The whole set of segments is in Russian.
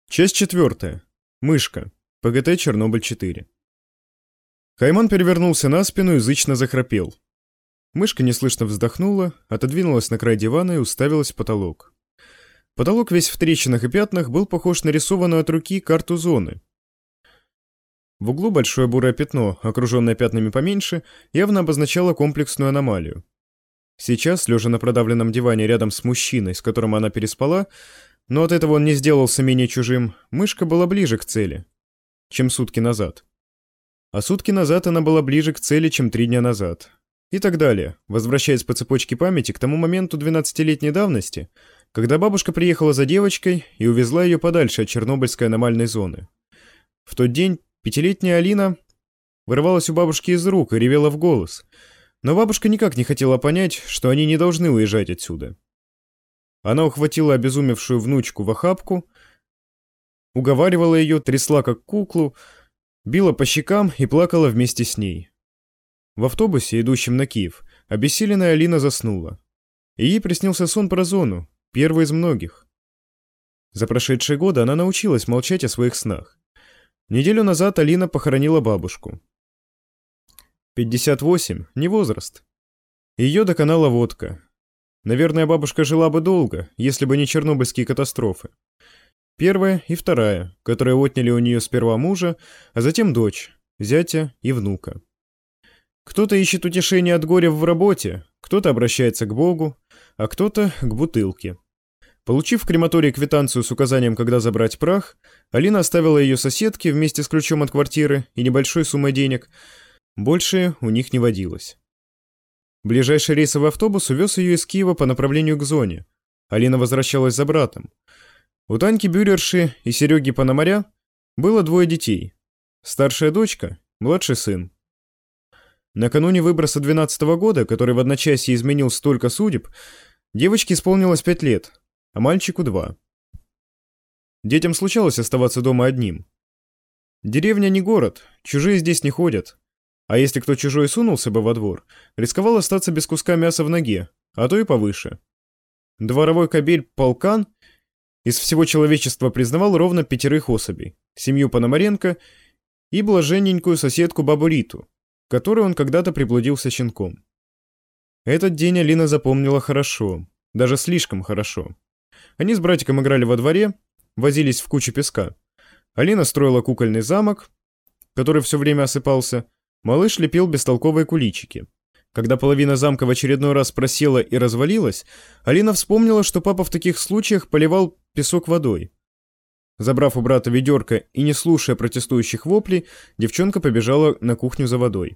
Часть 4. Мышка. ПГТ Чернобыль-4. Кайман перевернулся на спину и зычно захрапел. Мышка неслышно вздохнула, отодвинулась на край дивана и уставилась в потолок. Потолок весь в трещинах и пятнах был похож на рисованную от руки карту зоны. В углу большое бурое пятно, окруженное пятнами поменьше, явно обозначало комплексную аномалию. Сейчас, лежа на продавленном диване рядом с мужчиной, с которым она переспала, но от этого он не сделался менее чужим, мышка была ближе к цели, чем сутки назад. А сутки назад она была ближе к цели, чем 3 дня назад. И так далее, возвращаясь по цепочке памяти к тому моменту 12-летней давности, когда бабушка приехала за девочкой и увезла ее подальше от Чернобыльской аномальной зоны. В тот день 5-летняя Алина вырывалась у бабушки из рук и ревела в голос, но бабушка никак не хотела понять, что они не должны уезжать отсюда. Она ухватила обезумевшую внучку в охапку, уговаривала ее, трясла как куклу, била по щекам и плакала вместе с ней. В автобусе, идущем на Киев, обессиленная Алина заснула. И ей приснился сон про зону, первый из многих. За прошедшие годы она научилась молчать о своих снах. Неделю назад Алина похоронила бабушку. 58 – не возраст. Ее доконала водка. Наверное, бабушка жила бы долго, если бы не чернобыльские катастрофы. Первая и вторая, которые отняли у нее сперва мужа, а затем дочь, зятя и внука. Кто-то ищет утешение от горя в работе, кто-то обращается к Богу, а кто-то к бутылке. Получив в крематории квитанцию с указанием, когда забрать прах, Алина оставила ее соседке вместе с ключом от квартиры и небольшой суммой денег. Больше у них не водилось. Ближайший рейсовый автобус увез ее из Киева по направлению к зоне. Алина возвращалась за братом. У Таньки Бюрерши и Сереги Пономаря было 2 детей. Старшая дочка, младший сын. Накануне выброса 12-го года, который в одночасье изменил столько судеб, девочке исполнилось 5 лет, а мальчику 2. Детям случалось оставаться дома одним. Деревня не город, чужие здесь не ходят. А если кто чужой сунулся бы во двор, рисковал остаться без куска мяса в ноге, а то и повыше. Дворовой кобель Полкан из всего человечества признавал ровно 5 особей, семью Пономаренко и блаженненькую соседку бабу Риту, которой он когда-то приблудился щенком. Этот день Алина запомнила хорошо, даже слишком хорошо. Они с братиком играли во дворе, возились в куче песка. Алина строила кукольный замок, который все время осыпался. Малыш лепил бестолковые куличики. Когда половина замка в очередной раз просела и развалилась, Алина вспомнила, что папа в таких случаях поливал песок водой. Забрав у брата ведерко и не слушая протестующих воплей, девчонка побежала на кухню за водой.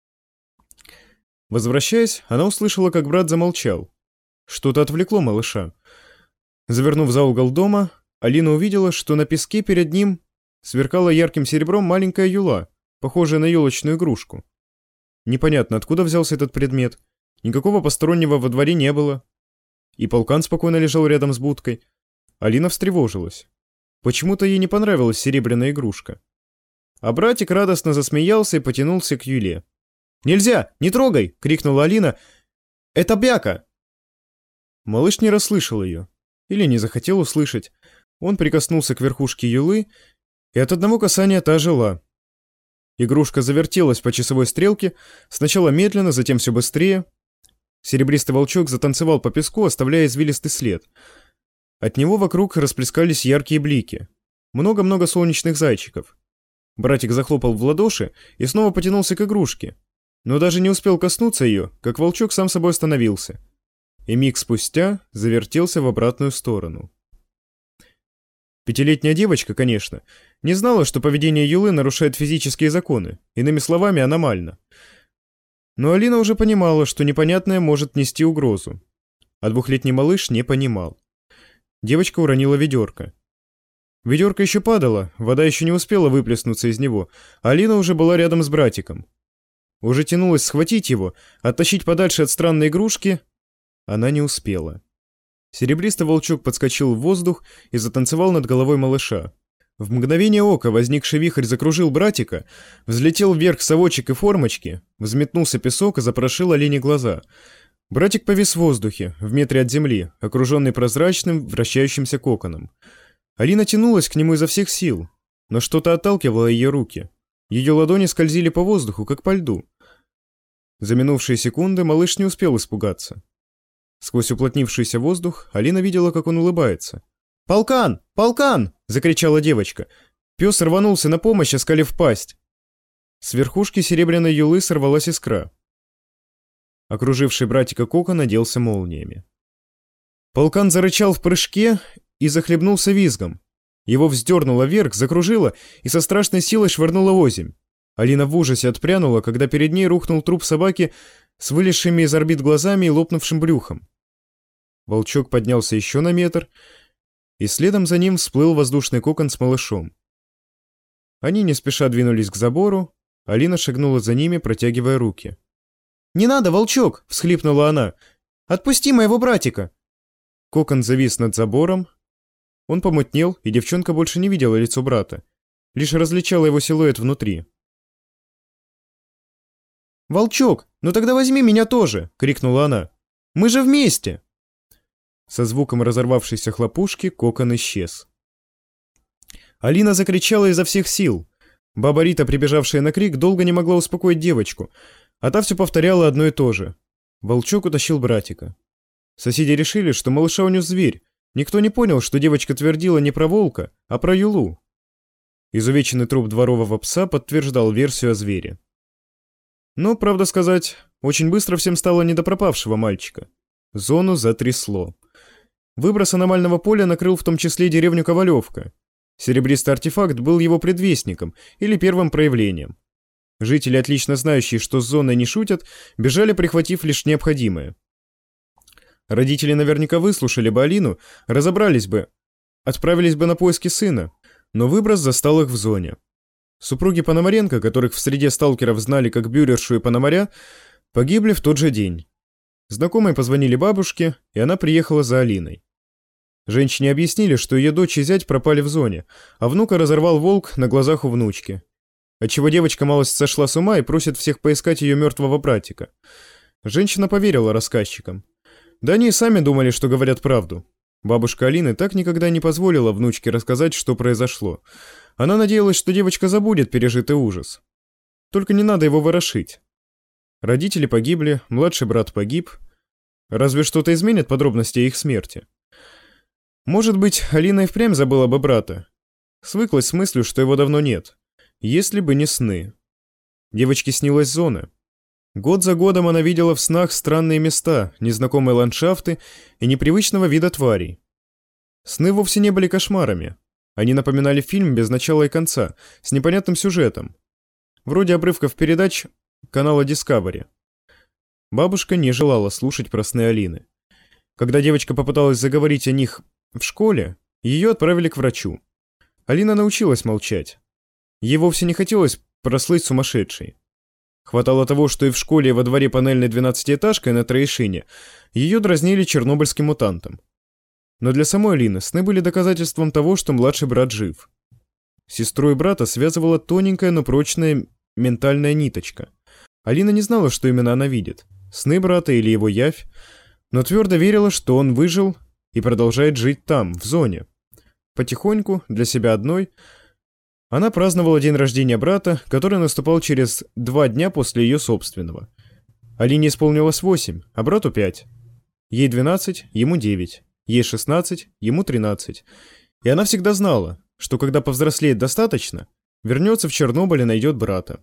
Возвращаясь, она услышала, как брат замолчал. Что-то отвлекло малыша. Завернув за угол дома, Алина увидела, что на песке перед ним сверкала ярким серебром маленькая юла, похожая на елочную игрушку. Непонятно, откуда взялся этот предмет. Никакого постороннего во дворе не было. И Полкан спокойно лежал рядом с будкой. Алина встревожилась. Почему-то ей не понравилась серебряная игрушка. А братик радостно засмеялся и потянулся к юле. «Нельзя! Не трогай!» — крикнула Алина. «Это бяка!» Малыш не расслышал ее. Или не захотел услышать. Он прикоснулся к верхушке юлы, и от одного касания та ожила. Игрушка завертелась по часовой стрелке, сначала медленно, затем все быстрее. Серебристый волчок затанцевал по песку, оставляя извилистый след. От него вокруг расплескались яркие блики. Много-много солнечных зайчиков. Братик захлопал в ладоши и снова потянулся к игрушке. Но даже не успел коснуться ее, как волчок сам собой остановился. И миг спустя завертелся в обратную сторону. 5-летняя девочка, конечно, не знала, что поведение юлы нарушает физические законы, иными словами, аномально. Но Алина уже понимала, что непонятное может нести угрозу. А 2-летний малыш не понимал. Девочка уронила ведерко. Ведерко еще падало, вода еще не успела выплеснуться из него, а Алина уже была рядом с братиком. Уже тянулась схватить его, оттащить подальше от странной игрушки. Она не успела. Серебристый волчок подскочил в воздух и затанцевал над головой малыша. В мгновение ока возникший вихрь закружил братика, взлетел вверх совочек и формочки, взметнулся песок и запорошил Алине глаза. Братик повис в воздухе, в метре от земли, окруженный прозрачным, вращающимся коконом. Алина тянулась к нему изо всех сил, но что-то отталкивало ее руки. Ее ладони скользили по воздуху, как по льду. За минувшие секунды малыш не успел испугаться. Сквозь уплотнившийся воздух Алина видела, как он улыбается. «Полкан! Полкан!» — закричала девочка. Пес рванулся на помощь, оскалив пасть. С верхушки серебряной юлы сорвалась искра. Окруживший братика кокон наделся молниями. Полкан зарычал в прыжке и захлебнулся визгом. Его вздернуло вверх, закружило и со страшной силой швырнуло озимь. Алина в ужасе отпрянула, когда перед ней рухнул труп собаки с вылезшими из орбит глазами и лопнувшим брюхом. Волчок поднялся еще на метр, и следом за ним всплыл воздушный кокон с малышом. Они не спеша двинулись к забору, Алина шагнула за ними, протягивая руки. «Не надо, волчок!» — всхлипнула она. «Отпусти моего братика!» Кокон завис над забором. Он помутнел, и девчонка больше не видела лицо брата, лишь различала его силуэт внутри. «Волчок, ну тогда возьми меня тоже!» — крикнула она. «Мы же вместе!» Со звуком разорвавшейся хлопушки кокон исчез. Алина закричала изо всех сил. Баба Рита, прибежавшая на крик, долго не могла успокоить девочку, а та все повторяла одно и то же. Волчок утащил братика. Соседи решили, что малыша унес зверь. Никто не понял, что девочка твердила не про волка, а про юлу. Изувеченный труп дворового пса подтверждал версию о звере. Но, правда сказать, очень быстро всем стало не до пропавшего мальчика. Зону затрясло. Выброс аномального поля накрыл в том числе деревню Ковалевка. Серебристый артефакт был его предвестником или первым проявлением. Жители, отлично знающие, что с зоной не шутят, бежали, прихватив лишь необходимое. Родители наверняка выслушали бы Алину, разобрались бы, отправились бы на поиски сына, но выброс застал их в зоне. Супруги Пономаренко, которых в среде сталкеров знали как Бюрершу и Пономаря, погибли в тот же день. Знакомые позвонили бабушке, и она приехала за Алиной. Женщине объяснили, что ее дочь и зять пропали в зоне, а внука разорвал волк на глазах у внучки. Отчего девочка малость сошла с ума и просит всех поискать ее мертвого братика. Женщина поверила рассказчикам. Да они и сами думали, что говорят правду. Бабушка Алины так никогда не позволила внучке рассказать, что произошло. Она надеялась, что девочка забудет пережитый ужас. Только не надо его ворошить. Родители погибли, младший брат погиб. Разве что-то изменит подробности их смерти? Может быть, Алина и впрямь забыла бы брата. Свыклась с мыслью, что его давно нет. Если бы не сны. Девочке снилась зона. Год за годом она видела в снах странные места, незнакомые ландшафты и непривычного вида тварей. Сны вовсе не были кошмарами. Они напоминали фильм без начала и конца, с непонятным сюжетом. Вроде обрывков передач канала Discovery. Бабушка не желала слушать про сны Алины. Когда девочка попыталась заговорить о них в школе, ее отправили к врачу. Алина научилась молчать. Ей вовсе не хотелось прослыть сумасшедшей. Хватало того, что и в школе во дворе панельной 12-этажкой на Троещине ее дразнили чернобыльским мутантом. Но для самой Алины сны были доказательством того, что младший брат жив. Сестру и брата связывала тоненькая, но прочная ментальная ниточка. Алина не знала, что именно она видит – сны брата или его явь, но твердо верила, что он выжил и продолжает жить там, в зоне. Потихоньку, для себя одной, она праздновала день рождения брата, который наступал через 2 дня после ее собственного. Алине исполнилось 8, а брату 5. Ей 12, ему 9. Ей 16, ему 13. И она всегда знала, что когда повзрослеет достаточно, вернется в Чернобыль и найдет брата.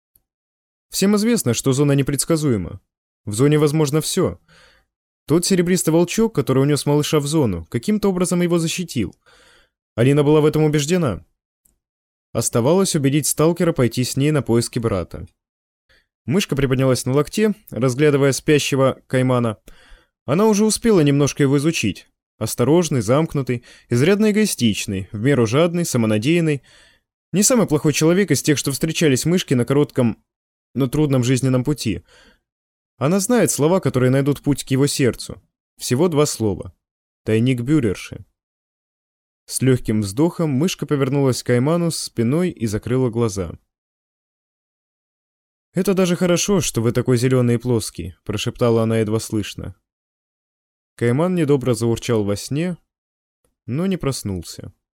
Всем известно, что зона непредсказуема. В зоне возможно все. Тот серебристый волчок, который унес малыша в зону, каким-то образом его защитил. Алина была в этом убеждена. Оставалось убедить сталкера пойти с ней на поиски брата. Мышка приподнялась на локте, разглядывая спящего каймана. Она уже успела немножко его изучить. Осторожный, замкнутый, изрядно эгоистичный, в меру жадный, самонадеянный. Не самый плохой человек из тех, что встречались мышки на коротком, но трудном жизненном пути. Она знает слова, которые найдут путь к его сердцу. Всего 2 слова. Тайник Бюрерши. С легким вздохом мышка повернулась к кайману спиной и закрыла глаза. «Это даже хорошо, что вы такой зеленый и плоский», — прошептала она едва слышно. Кайман недобро заурчал во сне, но не проснулся.